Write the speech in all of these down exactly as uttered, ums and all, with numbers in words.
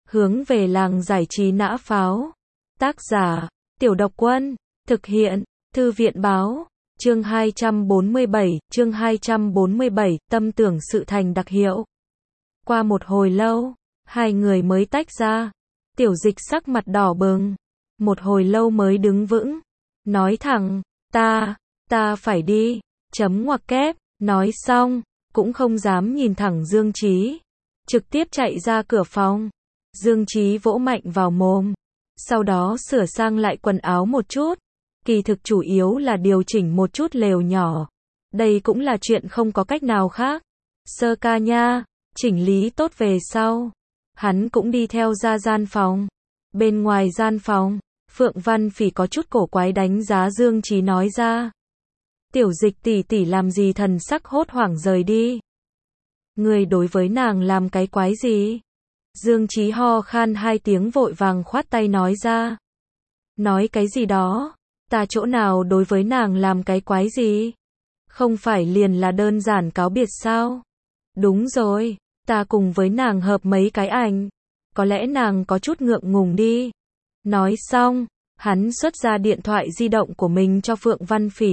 Hướng về làng giải trí nã pháo. Tác giả, Tiểu Độc Quân. Thực hiện, Thư viện Báo. Chương hai trăm bốn mươi bảy, chương hai trăm bốn mươi bảy, tâm tưởng sự thành đặc hiệu. Qua một hồi lâu, hai người mới tách ra. Tiểu Dịch sắc mặt đỏ bừng. Một hồi lâu mới đứng vững. Nói thẳng, ta, ta phải đi. Chấm ngoặc kép, nói xong, cũng không dám nhìn thẳng Dương Chí. Trực tiếp chạy ra cửa phòng. Dương Chí vỗ mạnh vào mồm. Sau đó sửa sang lại quần áo một chút. Kỳ thực chủ yếu là điều chỉnh một chút lều nhỏ. Đây cũng là chuyện không có cách nào khác. Sơ ca nha, chỉnh lý tốt về sau. Hắn cũng đi theo ra gian phòng. Bên ngoài gian phòng, Phượng Văn Phỉ có chút cổ quái đánh giá Dương Chí nói ra. Tiểu Dịch tỷ tỷ làm gì thần sắc hốt hoảng rời đi. Người đối với nàng làm cái quái gì? Dương Chí ho khan hai tiếng vội vàng khoát tay nói ra. Nói cái gì đó? Ta chỗ nào đối với nàng làm cái quái gì? Không phải liền là đơn giản cáo biệt sao? Đúng rồi, ta cùng với nàng hợp mấy cái ảnh. Có lẽ nàng có chút ngượng ngùng đi. Nói xong, hắn xuất ra điện thoại di động của mình cho Phượng Văn Phỉ.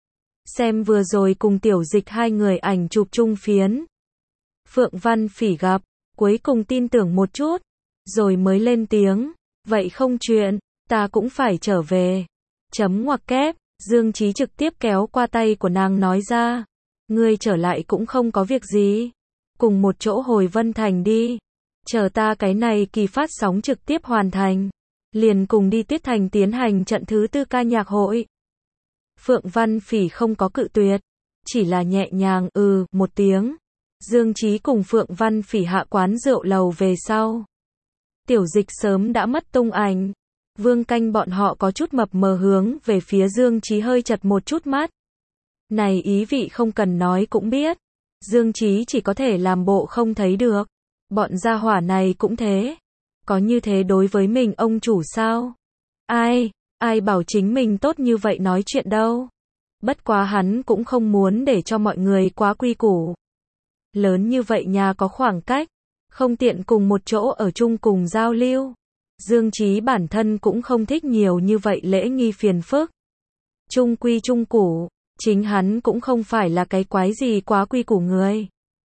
Xem vừa rồi cùng Tiểu Dịch hai người ảnh chụp chung phiến. Phượng Văn Phỉ gặp, cuối cùng tin tưởng một chút, rồi mới lên tiếng, vậy không chuyện, ta cũng phải trở về. Chấm ngoặc kép, Dương Chí trực tiếp kéo qua tay của nàng nói ra, ngươi trở lại cũng không có việc gì, cùng một chỗ hồi Vân Thành đi, chờ ta cái này kỳ phát sóng trực tiếp hoàn thành, liền cùng đi Tuyết Thành tiến hành trận thứ tư ca nhạc hội. Phượng Văn Phỉ không có cự tuyệt, chỉ là nhẹ nhàng ừ một tiếng. Dương Chí cùng Phượng Văn Phỉ hạ quán rượu lầu về sau. Tiểu Dịch sớm đã mất tung ảnh. Vương Canh bọn họ có chút mập mờ hướng về phía Dương Chí hơi chật một chút mắt. Này ý vị không cần nói cũng biết. Dương Chí chỉ có thể làm bộ không thấy được. Bọn gia hỏa này cũng thế. Có như thế đối với mình ông chủ sao? Ai, ai bảo chính mình tốt như vậy nói chuyện đâu. Bất quá hắn cũng không muốn để cho mọi người quá quy củ. Lớn như vậy nhà có khoảng cách, không tiện cùng một chỗ ở chung cùng giao lưu. Dương Chí bản thân cũng không thích nhiều như vậy lễ nghi phiền phức. Trung quy trung củ, chính hắn cũng không phải là cái quái gì quá quy củ người.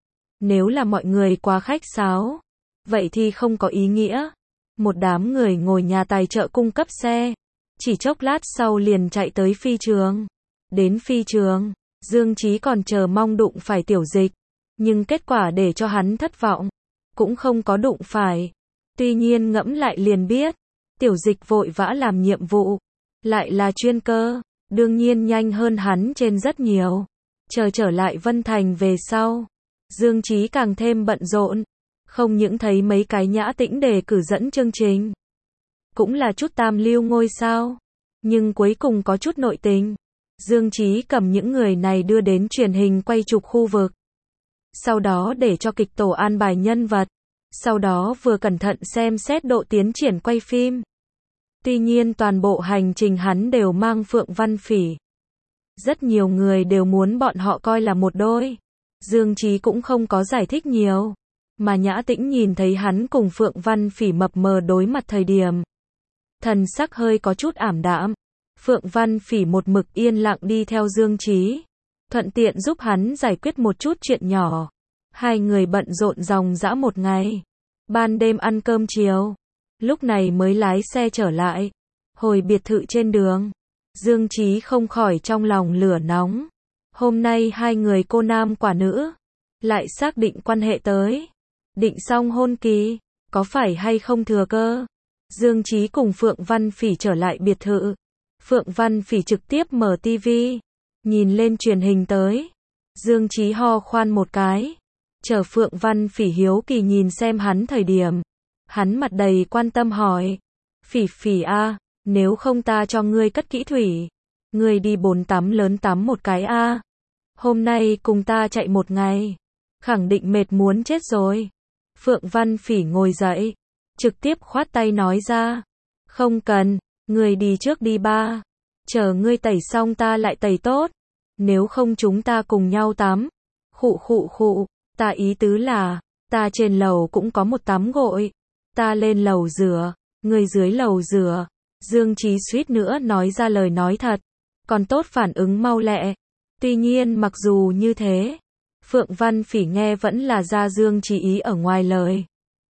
Nếu là mọi người quá khách sáo, vậy thì không có ý nghĩa. Một đám người ngồi nhà tài trợ cung cấp xe, chỉ chốc lát sau liền chạy tới phi trường. Đến phi trường, Dương Chí còn chờ mong đụng phải Tiểu Dịch. Nhưng kết quả để cho hắn thất vọng, cũng không có đụng phải. Tuy nhiên ngẫm lại liền biết, Tiểu Dịch vội vã làm nhiệm vụ, lại là chuyên cơ, đương nhiên nhanh hơn hắn trên rất nhiều. Chờ trở lại Vân Thành về sau, Dương Chí càng thêm bận rộn, không những thấy mấy cái nhã tĩnh đề cử dẫn chương trình, cũng là chút tam lưu ngôi sao, nhưng cuối cùng có chút nội tình. Dương Chí cầm những người này đưa đến truyền hình quay chụp khu vực. Sau đó để cho kịch tổ an bài nhân vật. Sau đó vừa cẩn thận xem xét độ tiến triển quay phim. Tuy nhiên toàn bộ hành trình hắn đều mang Phượng Văn Phỉ. Rất nhiều người đều muốn bọn họ coi là một đôi. Dương Chí cũng không có giải thích nhiều. Mà Nhã Tĩnh nhìn thấy hắn cùng Phượng Văn Phỉ mập mờ đối mặt thời điểm. Thần sắc hơi có chút ảm đạm. Phượng Văn Phỉ một mực yên lặng đi theo Dương Chí. Thuận tiện giúp hắn giải quyết một chút chuyện nhỏ. Hai người bận rộn ròng rã một ngày. Ban đêm ăn cơm chiều. Lúc này mới lái xe trở lại. Hồi biệt thự trên đường. Dương Chí không khỏi trong lòng lửa nóng. Hôm nay hai người cô nam quả nữ. Lại xác định quan hệ tới. Định xong hôn kỳ. Có phải hay không thừa cơ? Dương Chí cùng Phượng Văn Phỉ trở lại biệt thự. Phượng Văn Phỉ trực tiếp mở tivi. Nhìn lên truyền hình tới. Dương Chí ho khoan một cái. Chờ Phượng Văn Phỉ hiếu kỳ nhìn xem hắn thời điểm. Hắn mặt đầy quan tâm hỏi. Phỉ Phỉ a, nếu không ta cho ngươi cất kỹ thủy. Ngươi đi bồn tắm lớn tắm một cái a. Hôm nay cùng ta chạy một ngày. Khẳng định mệt muốn chết rồi. Phượng Văn Phỉ ngồi dậy. Trực tiếp khoát tay nói ra. Không cần, ngươi đi trước đi ba. Chờ ngươi tẩy xong ta lại tẩy tốt. Nếu không chúng ta cùng nhau tắm. Khụ khụ khụ, ta ý tứ là, ta trên lầu cũng có một tắm gội. Ta lên lầu rửa, người dưới lầu rửa. Dương Chí suýt nữa nói ra lời nói thật, còn tốt phản ứng mau lẹ. Tuy nhiên mặc dù như thế, Phượng Văn Phỉ nghe vẫn là ra Dương Chí ý ở ngoài lời.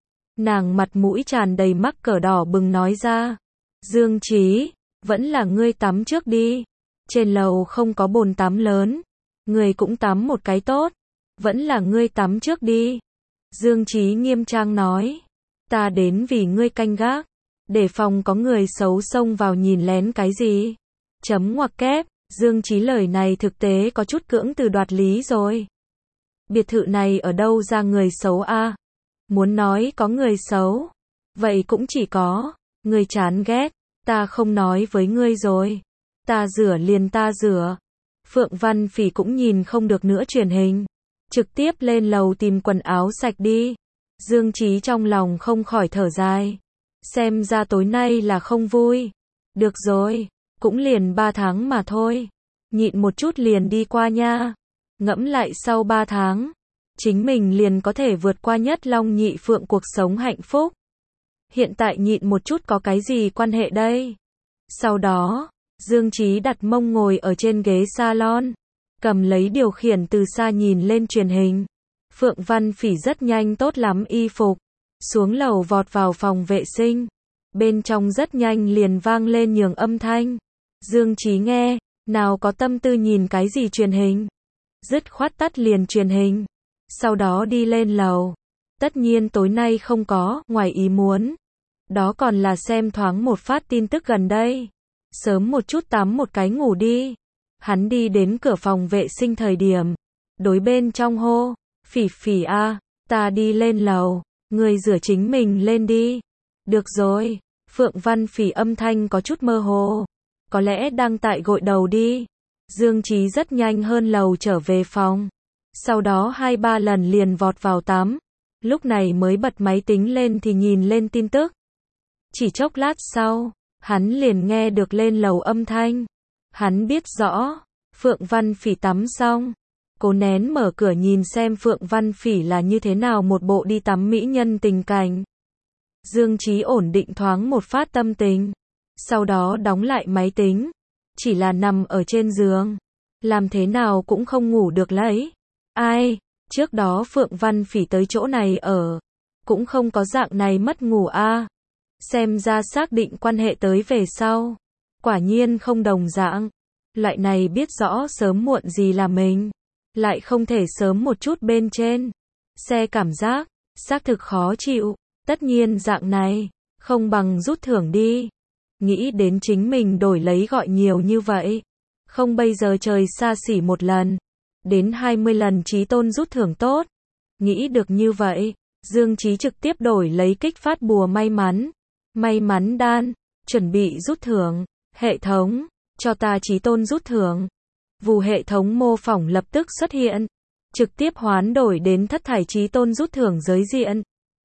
Nàng mặt mũi tràn đầy mắc cỡ đỏ bừng nói ra, Dương Chí, vẫn là ngươi tắm trước đi. Trên lầu không có bồn tắm lớn, ngươi cũng tắm một cái tốt, vẫn là ngươi tắm trước đi. Dương Chí nghiêm trang nói, ta đến vì ngươi canh gác, để phòng có người xấu xông vào nhìn lén cái gì. Chấm ngoặc kép, Dương Chí lời này thực tế có chút cưỡng từ đoạt lý rồi. Biệt thự này ở đâu ra người xấu a? À? Muốn nói có người xấu, vậy cũng chỉ có người chán ghét, ta không nói với ngươi rồi. Ta rửa liền ta rửa. Phượng Văn Phỉ cũng nhìn không được nữa truyền hình, trực tiếp lên lầu tìm quần áo sạch đi. Dương Chí trong lòng không khỏi thở dài, xem ra tối nay là không vui. Được rồi, cũng liền ba tháng mà thôi, nhịn một chút liền đi qua nha. Ngẫm lại sau ba tháng, chính mình liền có thể vượt qua nhất long nhị phượng cuộc sống hạnh phúc. Hiện tại nhịn một chút có cái gì quan hệ đây? Sau đó, Dương Chí đặt mông ngồi ở trên ghế salon, cầm lấy điều khiển từ xa nhìn lên truyền hình. Phượng Văn Phỉ rất nhanh tốt lắm y phục, xuống lầu vọt vào phòng vệ sinh. Bên trong rất nhanh liền vang lên nhường âm thanh. Dương Chí nghe, nào có tâm tư nhìn cái gì truyền hình. Dứt khoát tắt liền truyền hình, sau đó đi lên lầu. Tất nhiên tối nay không có ngoài ý muốn, đó còn là xem thoáng một phát tin tức gần đây. Sớm một chút tắm một cái ngủ đi. Hắn đi đến cửa phòng vệ sinh thời điểm, đối bên trong hô, Phỉ Phỉ a, ta đi lên lầu, người rửa chính mình lên đi. Được rồi. Phượng Văn Phỉ âm thanh có chút mơ hồ, có lẽ đang tại gội đầu đi. Dương Chí rất nhanh hơn lầu trở về phòng, sau đó hai ba lần liền vọt vào tắm, lúc này mới bật máy tính lên thì nhìn lên tin tức. Chỉ chốc lát sau, hắn liền nghe được lên lầu âm thanh. Hắn biết rõ, Phượng Văn Phỉ tắm xong, cố nén mở cửa nhìn xem Phượng Văn Phỉ là như thế nào một bộ đi tắm mỹ nhân tình cảnh. Dương Chí ổn định thoáng một phát tâm tình, sau đó đóng lại máy tính, chỉ là nằm ở trên giường, làm thế nào cũng không ngủ được lấy. Ai, trước đó Phượng Văn Phỉ tới chỗ này ở, cũng không có dạng này mất ngủ a. À. Xem ra xác định quan hệ tới về sau, quả nhiên không đồng dạng. Loại này biết rõ sớm muộn gì là mình, lại không thể sớm một chút bên trên. Xe cảm giác, xác thực khó chịu. Tất nhiên dạng này, không bằng rút thưởng đi. Nghĩ đến chính mình đổi lấy gọi nhiều như vậy. Không bây giờ trời xa xỉ một lần. Đến hai mươi lần chí tôn rút thưởng tốt. Nghĩ được như vậy, Dương Chí trực tiếp đổi lấy kích phát bùa may mắn. May mắn đan, chuẩn bị rút thưởng. Hệ thống, cho ta chí tôn rút thưởng. Vù hệ thống mô phỏng lập tức xuất hiện. Trực tiếp hoán đổi đến thất thải chí tôn rút thưởng giới diện.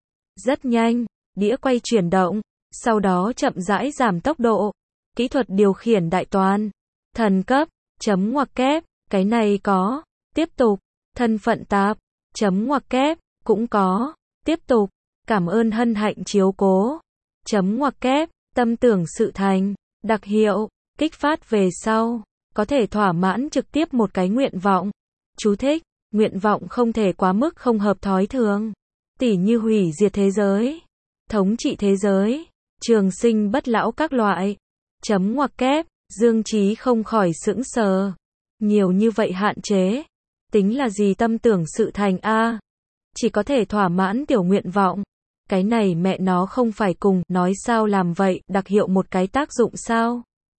Rất nhanh, đĩa quay chuyển động, sau đó chậm rãi giảm tốc độ. Kỹ thuật điều khiển đại toàn. Thần cấp, chấm ngoặc kép, cái này có. Tiếp tục, thân phận tạp, chấm ngoặc kép, cũng có. Tiếp tục, cảm ơn hân hạnh chiếu cố. Chấm ngoặc kép, tâm tưởng sự thành. Đặc hiệu, kích phát về sau, có thể thỏa mãn trực tiếp một cái nguyện vọng. Chú thích, nguyện vọng không thể quá mức không hợp thói thường. Tỉ như hủy diệt thế giới, thống trị thế giới, trường sinh bất lão các loại. Chấm ngoặc kép, Dương Chí không khỏi sững sờ. Nhiều như vậy hạn chế, tính là gì tâm tưởng sự thành a? À? Chỉ có thể thỏa mãn tiểu nguyện vọng. Cái này mẹ nó không phải cùng nói sao làm vậy, đặc hiệu một cái tác dụng sao?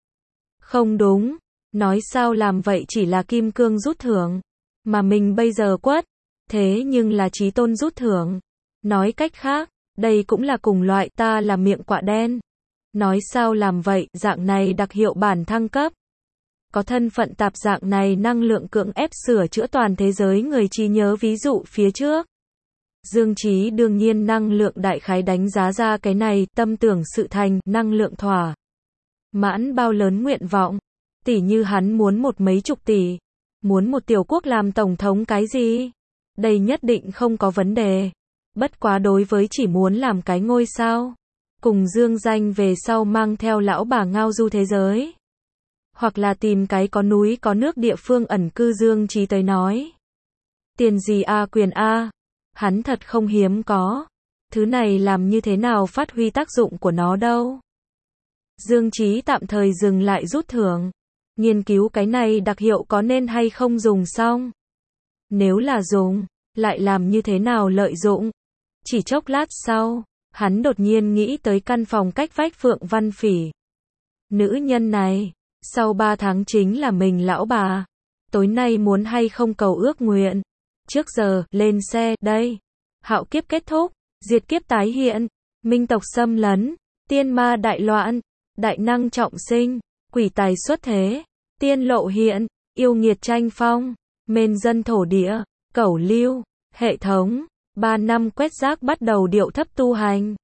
Không đúng, nói sao làm vậy chỉ là kim cương rút thưởng, mà mình bây giờ quất, thế nhưng là chí tôn rút thưởng. Nói cách khác, đây cũng là cùng loại ta là miệng quạ đen. Nói sao làm vậy, dạng này đặc hiệu bản thăng cấp. Có thân phận tạp dạng này năng lượng cưỡng ép sửa chữa toàn thế giới người trí nhớ ví dụ phía trước. Dương Chí đương nhiên năng lượng đại khái đánh giá ra cái này, tâm tưởng sự thành, năng lượng thỏa mãn bao lớn nguyện vọng. Tỷ như hắn muốn một mấy chục tỷ, muốn một tiểu quốc làm tổng thống cái gì. Đây nhất định không có vấn đề. Bất quá đối với chỉ muốn làm cái ngôi sao, cùng dương danh về sau mang theo lão bà ngao du thế giới, hoặc là tìm cái có núi có nước địa phương ẩn cư Dương Chí tới nói. Tiền gì a quyền a, hắn thật không hiếm có. Thứ này làm như thế nào phát huy tác dụng của nó đâu. Dương Chí tạm thời dừng lại rút thưởng, nghiên cứu cái này đặc hiệu có nên hay không dùng xong. Nếu là dùng, lại làm như thế nào lợi dụng. Chỉ chốc lát sau, hắn đột nhiên nghĩ tới căn phòng cách vách Phượng Văn Phỉ. Nữ nhân này, sau ba tháng chính là mình lão bà. Tối nay muốn hay không cầu ước nguyện. Trước giờ, lên xe, đây. Hạo kiếp kết thúc, diệt kiếp tái hiện, minh tộc xâm lấn, tiên ma đại loạn, đại năng trọng sinh, quỷ tài xuất thế, tiên lộ hiện, yêu nghiệt tranh phong, mên dân thổ địa, cẩu lưu, hệ thống. Ba năm quét rác bắt đầu điệu thấp tu hành.